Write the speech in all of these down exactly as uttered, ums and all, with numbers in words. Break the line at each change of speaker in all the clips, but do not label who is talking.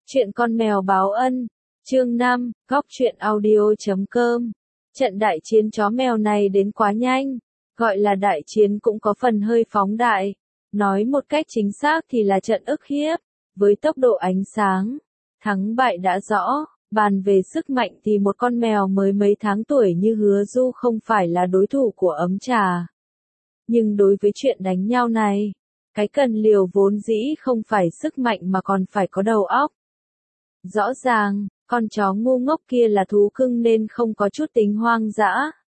Chuyện con mèo báo ân, chương năm, góc truyện audio chấm com. Trận đại chiến chó mèo này đến quá nhanh, gọi là đại chiến cũng có phần hơi phóng đại. Nói một cách chính xác thì là trận ức hiếp, với tốc độ ánh sáng. Thắng bại đã rõ, bàn về sức mạnh thì một con mèo mới mấy tháng tuổi như Hứa Du không phải là đối thủ của ấm trà. Nhưng đối với chuyện đánh nhau này, cái cần liều vốn dĩ không phải sức mạnh mà còn phải có đầu óc. Rõ ràng, con chó ngu ngốc kia là thú cưng nên không có chút tính hoang dã.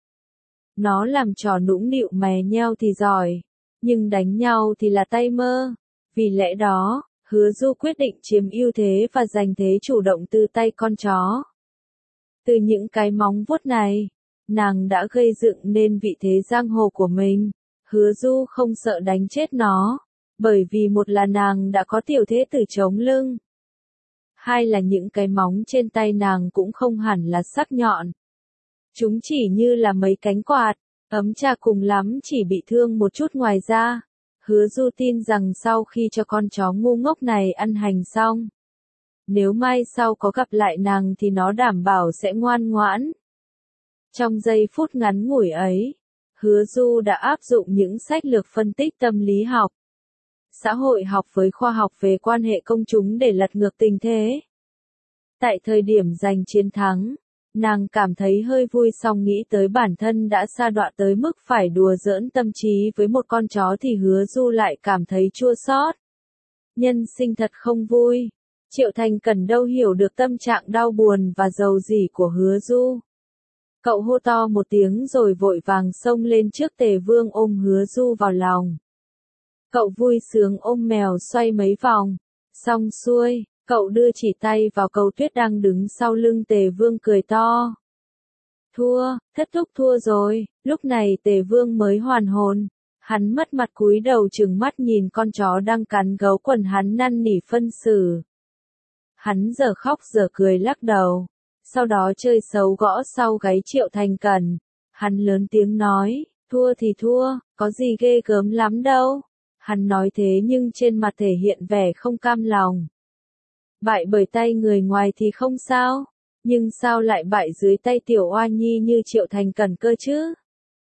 Nó làm trò nũng nịu mè nheo thì giỏi, nhưng đánh nhau thì là tay mơ. Vì lẽ đó, Hứa Du quyết định chiếm ưu thế và giành thế chủ động từ tay con chó. Từ những cái móng vuốt này, nàng đã gây dựng nên vị thế giang hồ của mình. Hứa Du không sợ đánh chết nó, bởi vì một là nàng đã có tiểu thế tử chống lưng. Hai là những cái móng trên tay nàng cũng không hẳn là sắc nhọn. Chúng chỉ như là mấy cánh quạt, ấm trà cùng lắm chỉ bị thương một chút ngoài ra. Hứa Du tin rằng sau khi cho con chó ngu ngốc này ăn hành xong, nếu mai sau có gặp lại nàng thì nó đảm bảo sẽ ngoan ngoãn. Trong giây phút ngắn ngủi ấy, Hứa Du đã áp dụng những sách lược phân tích tâm lý học, xã hội học với khoa học về quan hệ công chúng để lật ngược tình thế. Tại thời điểm giành chiến thắng, nàng cảm thấy hơi vui song nghĩ tới bản thân đã sa đọa tới mức phải đùa giỡn tâm trí với một con chó thì Hứa Du lại cảm thấy chua xót. Nhân sinh thật không vui. Triệu Thành Cẩn đâu hiểu được tâm trạng đau buồn và dầu dỉ của Hứa Du. Cậu hô to một tiếng rồi vội vàng xông lên trước Tề Vương ôm Hứa Du vào lòng. Cậu vui sướng ôm mèo xoay mấy vòng. Xong xuôi, cậu đưa chỉ tay vào Cầu Tuyết đang đứng sau lưng Tề Vương cười to. Thua, thất thúc thua rồi. Lúc này Tề Vương mới hoàn hồn. Hắn mất mặt cúi đầu trừng mắt nhìn con chó đang cắn gấu quần hắn năn nỉ phân xử. Hắn giờ khóc giờ cười lắc đầu. Sau đó chơi xấu gõ sau gáy Triệu Thành Cẩn. Hắn lớn tiếng nói, thua thì thua, có gì ghê gớm lắm đâu. Hắn nói thế nhưng trên mặt thể hiện vẻ không cam lòng. Bại bởi tay người ngoài thì không sao, nhưng sao lại bại dưới tay tiểu oa nhi như Triệu Thành Cẩn cơ chứ?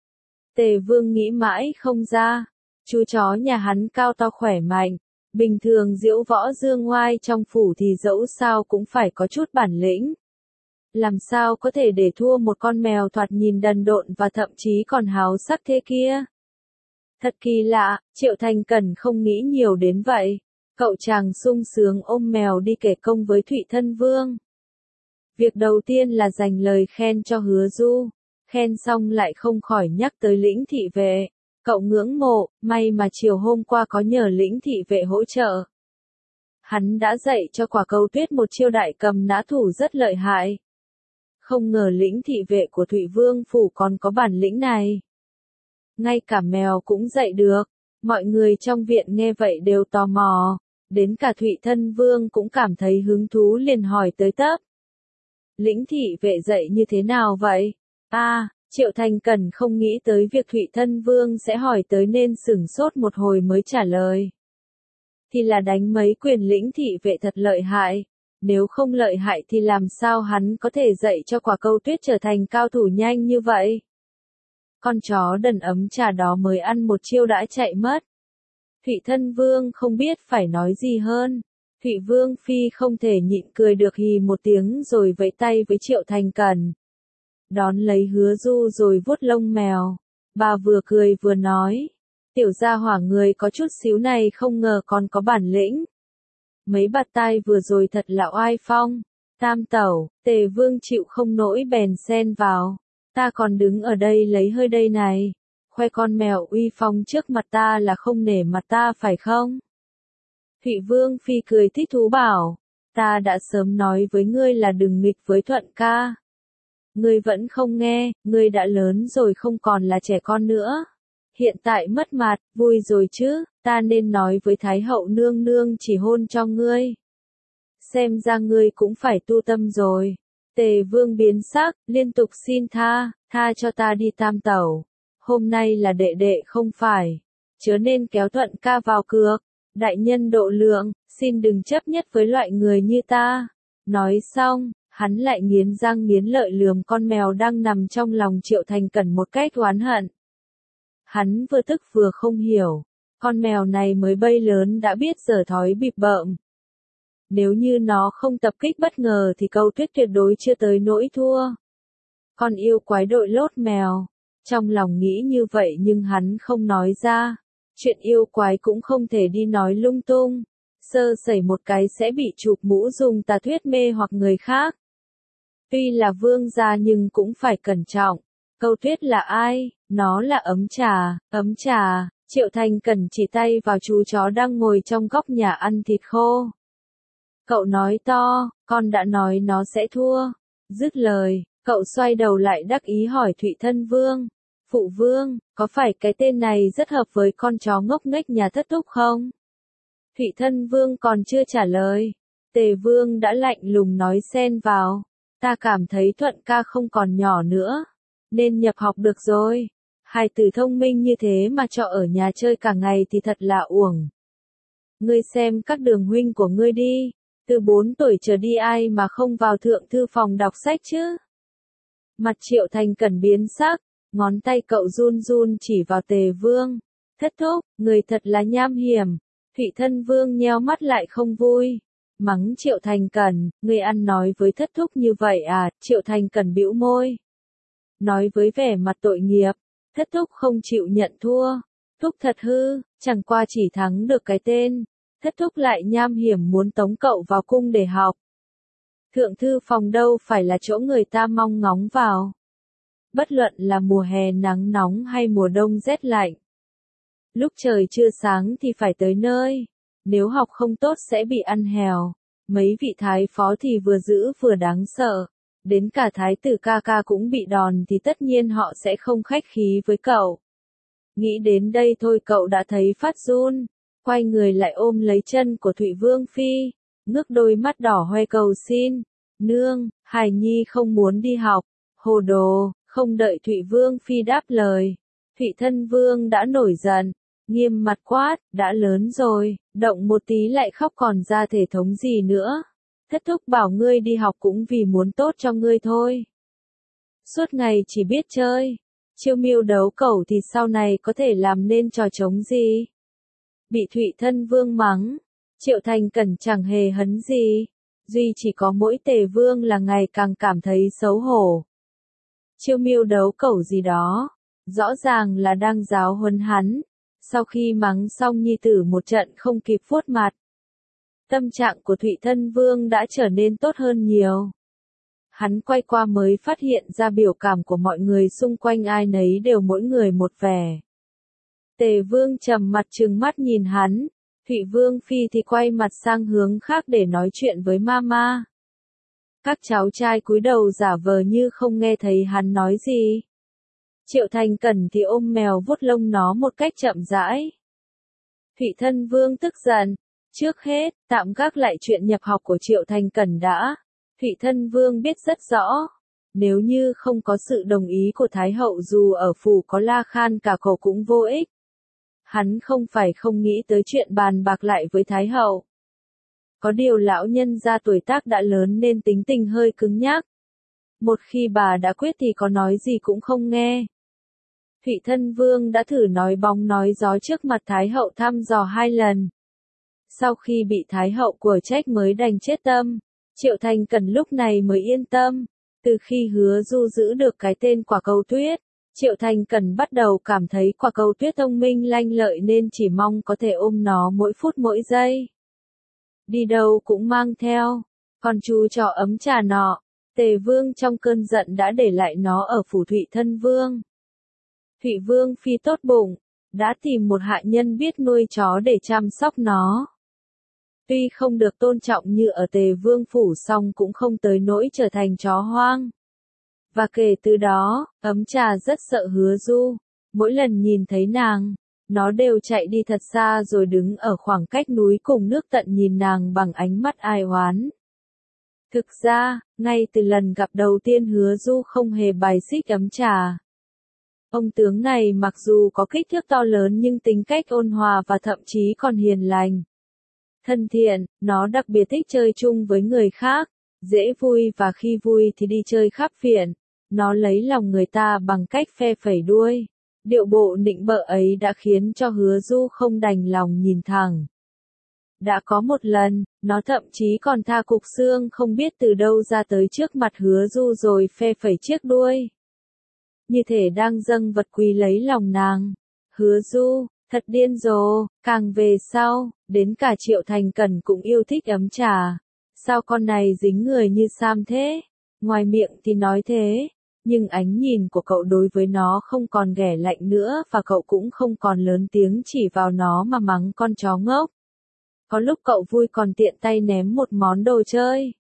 Tề Vương nghĩ mãi không ra, chú chó nhà hắn cao to khỏe mạnh, bình thường diễu võ dương ngoai trong phủ thì dẫu sao cũng phải có chút bản lĩnh. Làm sao có thể để thua một con mèo thoạt nhìn đần độn và thậm chí còn háo sắc thế kia? Thật kỳ lạ, Triệu Thành Cẩn không nghĩ nhiều đến vậy. Cậu chàng sung sướng ôm mèo đi kể công với Thụy Thân Vương. Việc đầu tiên là dành lời khen cho Hứa Du. Khen xong lại không khỏi nhắc tới Lĩnh thị vệ. Cậu ngưỡng mộ, may mà chiều hôm qua có nhờ Lĩnh thị vệ hỗ trợ. Hắn đã dạy cho Quả Cầu Tuyết một chiêu đại cầm nã thủ rất lợi hại. Không ngờ Lĩnh thị vệ của Thụy Vương phủ còn có bản lĩnh này. Ngay cả mèo cũng dạy được. Mọi người trong viện nghe vậy đều tò mò. Đến cả Thụy Thân Vương cũng cảm thấy hứng thú liền hỏi tới tấp. Lĩnh thị vệ dạy như thế nào vậy? À, Triệu Thành Cẩn không nghĩ tới việc Thụy Thân Vương sẽ hỏi tới nên sửng sốt một hồi mới trả lời. Thì là đánh mấy quyền lĩnh thị vệ thật lợi hại. Nếu không lợi hại thì làm sao hắn có thể dạy cho Quả Cầu Tuyết trở thành cao thủ nhanh như vậy? Con chó đần ấm trà đó mới ăn một chiêu đã chạy mất. Thụy Thân Vương không biết phải nói gì hơn. Thụy Vương Phi không thể nhịn cười được hì một tiếng rồi vẫy tay với Triệu Thành Cẩn. Đón lấy Hứa Du rồi vuốt lông mèo. Bà vừa cười vừa nói. Tiểu gia hỏa người có chút xíu này không ngờ còn có bản lĩnh. Mấy bạt tai vừa rồi thật là oai phong. Tam tẩu, Tề Vương chịu không nổi bèn xen vào. Ta còn đứng ở đây lấy hơi đây này. Khoe con mèo uy phong trước mặt ta là không nể mặt ta phải không? Thụy Vương Phi cười thích thú bảo. Ta đã sớm nói với ngươi là đừng nghịch với Thuận ca. Ngươi vẫn không nghe, ngươi đã lớn rồi không còn là trẻ con nữa. Hiện tại mất mặt, vui rồi chứ, ta nên nói với Thái hậu nương nương chỉ hôn cho ngươi. Xem ra ngươi cũng phải tu tâm rồi. Tề Vương biến sắc, liên tục xin tha, tha cho ta đi tam tẩu. Hôm nay là đệ đệ không phải, chớ nên kéo Thuận ca vào cược. Đại nhân độ lượng, xin đừng chấp nhất với loại người như ta. Nói xong, hắn lại nghiến răng nghiến lợi lườm con mèo đang nằm trong lòng Triệu Thành Cẩn một cách oán hận. Hắn vừa tức vừa không hiểu, con mèo này mới bay lớn đã biết giở thói bịp bợm. Nếu như nó không tập kích bất ngờ thì Câu Tuyết tuyệt đối chưa tới nỗi thua. Con yêu quái đội lốt mèo, trong lòng nghĩ như vậy nhưng hắn không nói ra. Chuyện yêu quái cũng không thể đi nói lung tung, sơ sẩy một cái sẽ bị chụp mũ dùng tà thuyết mê hoặc người khác. Tuy là vương gia nhưng cũng phải cẩn trọng. Câu Tuyết là ai? Nó là ấm trà, ấm trà. Triệu Thành Cẩn chỉ tay vào chú chó đang ngồi trong góc nhà ăn thịt khô. Cậu nói to, con đã nói nó sẽ thua. Dứt lời, cậu xoay đầu lại đắc ý hỏi Thụy Thân Vương. Phụ vương, có phải cái tên này rất hợp với con chó ngốc nghếch nhà Thất Thúc không? Thụy Thân Vương còn chưa trả lời. Tề Vương đã lạnh lùng nói xen vào. Ta cảm thấy Thuận ca không còn nhỏ nữa, nên nhập học được rồi. Hai từ thông minh như thế mà cho ở nhà chơi cả ngày thì thật là uổng. Ngươi xem các đường huynh của ngươi đi, từ bốn tuổi trở đi ai mà không vào thượng thư phòng đọc sách chứ? Mặt Triệu Thành Cẩn biến sắc, ngón tay cậu run run chỉ vào Tề Vương. Thất thúc, người thật là nham hiểm. Thụy Thân Vương nheo mắt lại không vui. Mắng Triệu Thành Cẩn, ngươi ăn nói với thất thúc như vậy à? Triệu Thành Cẩn bĩu môi. Nói với vẻ mặt tội nghiệp, thất thúc không chịu nhận thua. Thúc thật hư, chẳng qua chỉ thắng được cái tên. Thất thúc lại nham hiểm muốn tống cậu vào cung để học. Thượng thư phòng đâu phải là chỗ người ta mong ngóng vào. Bất luận là mùa hè nắng nóng hay mùa đông rét lạnh. Lúc trời chưa sáng thì phải tới nơi. Nếu học không tốt sẽ bị ăn hèo. Mấy vị thái phó thì vừa dữ vừa đáng sợ. Đến cả thái tử ca ca cũng bị đòn thì tất nhiên họ sẽ không khách khí với cậu. Nghĩ đến đây thôi cậu đã thấy phát run. Quay người lại ôm lấy chân của Thụy Vương Phi. Ngước đôi mắt đỏ hoe cầu xin. Nương, hài nhi không muốn đi học. Hồ đồ, không đợi Thụy Vương Phi đáp lời. Thụy Thân Vương đã nổi giận. Nghiêm mặt quát, đã lớn rồi, động một tí lại khóc còn ra thể thống gì nữa. Thất thúc bảo ngươi đi học cũng vì muốn tốt cho ngươi thôi. Suốt ngày chỉ biết chơi, chiêu mưu đấu cẩu thì sau này có thể làm nên trò trống gì. Bị Thụy Thân Vương mắng, Triệu Thành Cẩn chẳng hề hấn gì, duy chỉ có mỗi Tề Vương là ngày càng cảm thấy xấu hổ. Chiêu mưu đấu cẩu gì đó, rõ ràng là đang giáo huấn hắn. Sau khi mắng xong nhi tử một trận không kịp vuốt mặt. Tâm trạng của Thụy Thân Vương đã trở nên tốt hơn nhiều. Hắn quay qua mới phát hiện ra biểu cảm của mọi người xung quanh ai nấy đều mỗi người một vẻ. Tề Vương trầm mặt trừng mắt nhìn hắn, Thụy Vương Phi thì quay mặt sang hướng khác để nói chuyện với Mama. Các cháu trai cúi đầu giả vờ như không nghe thấy hắn nói gì. Triệu Thành Cẩn thì ôm mèo vuốt lông nó một cách chậm rãi. Thụy Thân Vương tức giận. Trước hết, tạm gác lại chuyện nhập học của Triệu Thành Cẩn đã. Thụy Thân Vương biết rất rõ. Nếu như không có sự đồng ý của Thái Hậu dù ở phủ có la khan cả cổ cũng vô ích. Hắn không phải không nghĩ tới chuyện bàn bạc lại với Thái Hậu. Có điều lão nhân gia tuổi tác đã lớn nên tính tình hơi cứng nhắc. Một khi bà đã quyết thì có nói gì cũng không nghe. Thụy Thân Vương đã thử nói bóng nói gió trước mặt Thái Hậu thăm dò hai lần. Sau khi bị Thái Hậu của trách mới đành chết tâm, Triệu Thành Cẩn lúc này mới yên tâm. Từ khi Hứa Du giữ được cái tên Quả Cầu Tuyết, Triệu Thành Cẩn bắt đầu cảm thấy Quả Cầu Tuyết thông minh lanh lợi nên chỉ mong có thể ôm nó mỗi phút mỗi giây. Đi đâu cũng mang theo, còn chú chó ấm trà nọ, Tề Vương trong cơn giận đã để lại nó ở phủ Thụy Thân Vương. Thụy Vương Phi tốt bụng, đã tìm một hạ nhân biết nuôi chó để chăm sóc nó. Tuy không được tôn trọng như ở Tề Vương phủ song cũng không tới nỗi trở thành chó hoang. Và kể từ đó, ấm trà rất sợ Hứa Du. Mỗi lần nhìn thấy nàng, nó đều chạy đi thật xa rồi đứng ở khoảng cách núi cùng nước tận nhìn nàng bằng ánh mắt ai oán. Thực ra, ngay từ lần gặp đầu tiên Hứa Du không hề bài xích ấm trà. Ông tướng này mặc dù có kích thước to lớn nhưng tính cách ôn hòa và thậm chí còn hiền lành. Thân thiện, nó đặc biệt thích chơi chung với người khác, dễ vui và khi vui thì đi chơi khắp viện. Nó lấy lòng người ta bằng cách phe phẩy đuôi. Điệu bộ nịnh bợ ấy đã khiến cho Hứa Du không đành lòng nhìn thẳng. Đã có một lần, nó thậm chí còn tha cục xương không biết từ đâu ra tới trước mặt Hứa Du rồi phe phẩy chiếc đuôi. Như thể đang dâng vật quý lấy lòng nàng. Hứa Du, thật điên rồ, càng về sau, đến cả Triệu Thành Cẩn cũng yêu thích ấm trà. Sao con này dính người như Sam thế? Ngoài miệng thì nói thế, nhưng ánh nhìn của cậu đối với nó không còn ghẻ lạnh nữa và cậu cũng không còn lớn tiếng chỉ vào nó mà mắng con chó ngốc. Có lúc cậu vui còn tiện tay ném một món đồ chơi.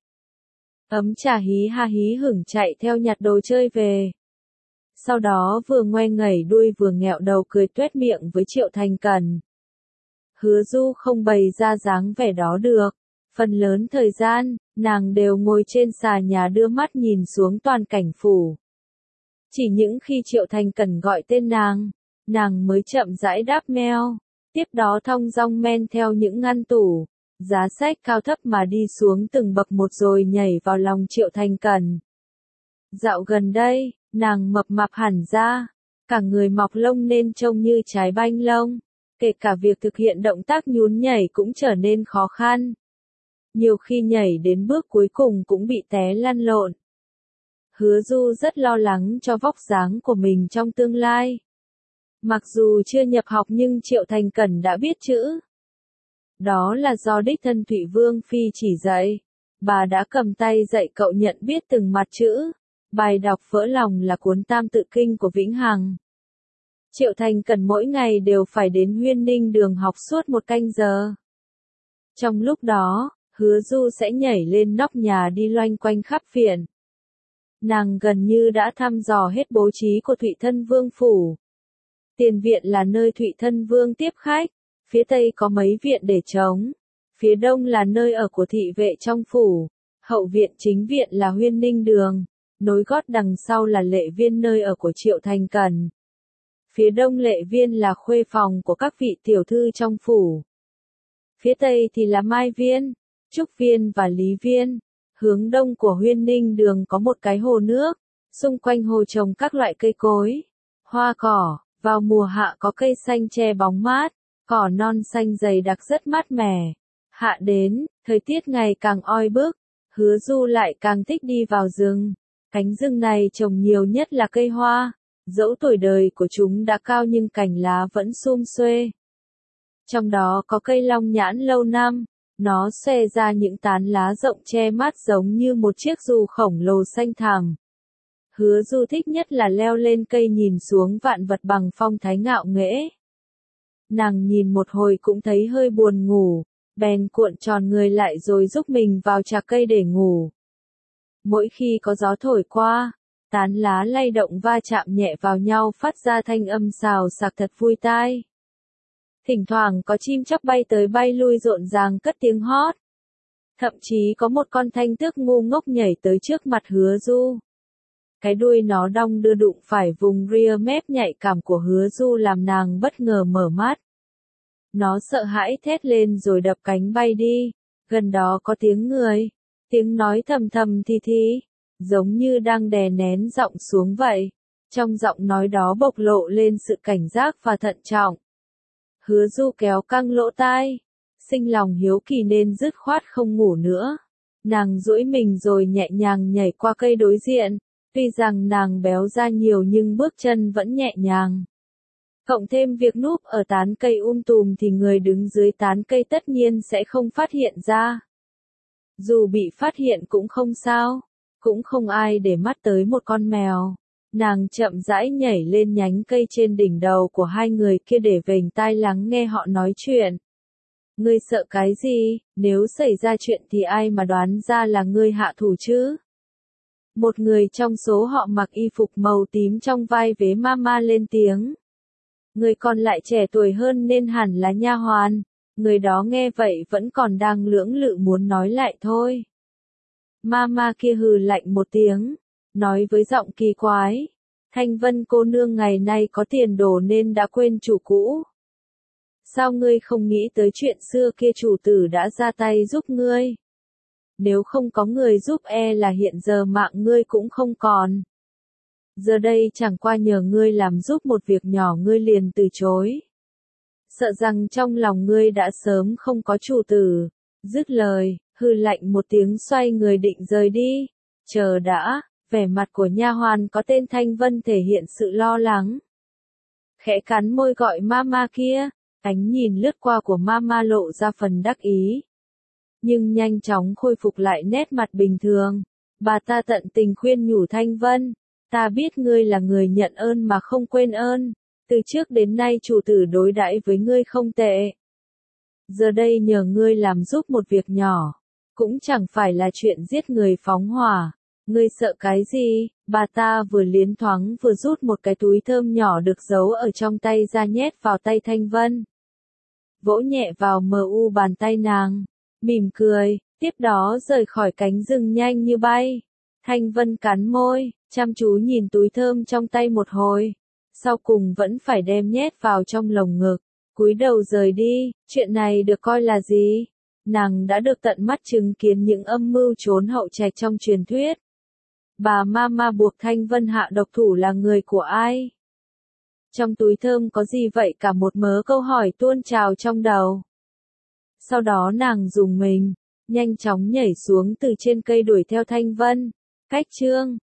Ấm trà hí ha hí hửng chạy theo nhặt đồ chơi về. Sau đó vừa ngoe ngẩy đuôi vừa nghẹo đầu cười tuét miệng với Triệu Thành Cẩn. Hứa Du không bày ra dáng vẻ đó được. Phần lớn thời gian, nàng đều ngồi trên xà nhà đưa mắt nhìn xuống toàn cảnh phủ. Chỉ những khi Triệu Thành Cẩn gọi tên nàng, nàng mới chậm rãi đáp meo. Tiếp đó thong dong men theo những ngăn tủ, giá sách cao thấp mà đi xuống từng bậc một rồi nhảy vào lòng Triệu Thành Cẩn. Dạo gần đây, nàng mập mạp hẳn ra, cả người mọc lông nên trông như trái banh lông, kể cả việc thực hiện động tác nhún nhảy cũng trở nên khó khăn. Nhiều khi nhảy đến bước cuối cùng cũng bị té lăn lộn. Hứa Du rất lo lắng cho vóc dáng của mình trong tương lai. Mặc dù chưa nhập học nhưng Triệu Thành Cẩn đã biết chữ. Đó là do đích thân Thụy Vương Phi chỉ dạy. Bà đã cầm tay dạy cậu nhận biết từng mặt chữ. Bài đọc vỡ lòng là cuốn Tam Tự Kinh của Vĩnh Hằng. Triệu Thành Cẩn mỗi ngày đều phải đến Huyên Ninh Đường học suốt một canh giờ. Trong lúc đó, Hứa Du sẽ nhảy lên nóc nhà đi loanh quanh khắp viện. Nàng gần như đã thăm dò hết bố trí của Thụy Thân Vương phủ. Tiền viện là nơi Thụy Thân Vương tiếp khách, phía tây có mấy viện để trống, phía đông là nơi ở của thị vệ trong phủ, hậu viện chính viện là Huyên Ninh Đường, nối gót đằng sau là Lệ Viên nơi ở của Triệu Thành Cẩn. Phía đông Lệ Viên là khuê phòng của các vị tiểu thư trong phủ. Phía tây thì là Mai Viên, Trúc Viên và Lý Viên. Hướng đông của Huyên Ninh Đường có một cái hồ nước, xung quanh hồ trồng các loại cây cối, hoa cỏ, vào mùa hạ có cây xanh che bóng mát, cỏ non xanh dày đặc rất mát mẻ. Hạ đến, thời tiết ngày càng oi bức, Hứa Du lại càng thích đi vào rừng. Cánh rừng này trồng nhiều nhất là cây hoa, dẫu tuổi đời của chúng đã cao nhưng cành lá vẫn sum xuê. Trong đó có cây long nhãn lâu năm. Nó xòe ra những tán lá rộng che mát giống như một chiếc dù khổng lồ xanh thẳm. Hứa Du thích nhất là leo lên cây nhìn xuống vạn vật bằng phong thái ngạo nghễ. Nàng nhìn một hồi cũng thấy hơi buồn ngủ, bèn cuộn tròn người lại rồi giúp mình vào trạc cây để ngủ. Mỗi khi có gió thổi qua, tán lá lay động va chạm nhẹ vào nhau phát ra thanh âm xào xạc thật vui tai. Thỉnh thoảng có chim chóc bay tới bay lui rộn ràng cất tiếng hót. Thậm chí có một con thanh tước ngu ngốc nhảy tới trước mặt Hứa Du. Cái đuôi nó đong đưa đụng phải vùng rear mép nhạy cảm của Hứa Du làm nàng bất ngờ mở mắt. Nó sợ hãi thét lên rồi đập cánh bay đi. Gần đó có tiếng người, tiếng nói thầm thầm thì thì, giống như đang đè nén giọng xuống vậy. Trong giọng nói đó bộc lộ lên sự cảnh giác và thận trọng. Hứa Du kéo căng lỗ tai, sinh lòng hiếu kỳ nên dứt khoát không ngủ nữa. Nàng duỗi mình rồi nhẹ nhàng nhảy qua cây đối diện, tuy rằng nàng béo ra nhiều nhưng bước chân vẫn nhẹ nhàng. Cộng thêm việc núp ở tán cây um tùm thì người đứng dưới tán cây tất nhiên sẽ không phát hiện ra. Dù bị phát hiện cũng không sao, cũng không ai để mắt tới một con mèo. Nàng chậm rãi nhảy lên nhánh cây trên đỉnh đầu của hai người kia để vểnh tai lắng nghe họ nói chuyện. Ngươi sợ cái gì, nếu xảy ra chuyện thì ai mà đoán ra là ngươi hạ thủ chứ? Một người trong số họ mặc y phục màu tím trong vai vế mama lên tiếng. Người còn lại trẻ tuổi hơn nên hẳn là nha hoàn. Người đó nghe vậy vẫn còn đang lưỡng lự muốn nói lại thôi. Mama kia hừ lạnh một tiếng, nói với giọng kỳ quái. Thanh Vân cô nương ngày nay có tiền đồ nên đã quên chủ cũ. Sao ngươi không nghĩ tới chuyện xưa kia chủ tử đã ra tay giúp ngươi? Nếu không có người giúp e là hiện giờ mạng ngươi cũng không còn. Giờ đây chẳng qua nhờ ngươi làm giúp một việc nhỏ ngươi liền từ chối. Sợ rằng trong lòng ngươi đã sớm không có chủ tử. Dứt lời, hừ lạnh một tiếng xoay người định rời đi. Chờ đã, vẻ mặt của nha hoàn có tên Thanh Vân thể hiện sự lo lắng. Khẽ cắn môi gọi mama kia, ánh nhìn lướt qua của mama lộ ra phần đắc ý. Nhưng nhanh chóng khôi phục lại nét mặt bình thường. Bà ta tận tình khuyên nhủ Thanh Vân, ta biết ngươi là người nhận ơn mà không quên ơn. Từ trước đến nay chủ tử đối đãi với ngươi không tệ. Giờ đây nhờ ngươi làm giúp một việc nhỏ, cũng chẳng phải là chuyện giết người phóng hỏa. Ngươi sợ cái gì? Bà ta vừa liến thoáng vừa rút một cái túi thơm nhỏ được giấu ở trong tay ra nhét vào tay Thanh Vân. Vỗ nhẹ vào mờ u bàn tay nàng, mỉm cười, tiếp đó rời khỏi cánh rừng nhanh như bay. Thanh Vân cắn môi, chăm chú nhìn túi thơm trong tay một hồi, sau cùng vẫn phải đem nhét vào trong lồng ngực, cúi đầu rời đi. Chuyện này được coi là gì? Nàng đã được tận mắt chứng kiến những âm mưu trốn hậu trạch trong truyền thuyết. Bà mama buộc Thanh Vân hạ độc thủ là người của ai? Trong túi thơm có gì vậy? Cả một mớ câu hỏi tuôn trào trong đầu. Sau đó nàng dùng mình, nhanh chóng nhảy xuống từ trên cây đuổi theo Thanh Vân. Cách chương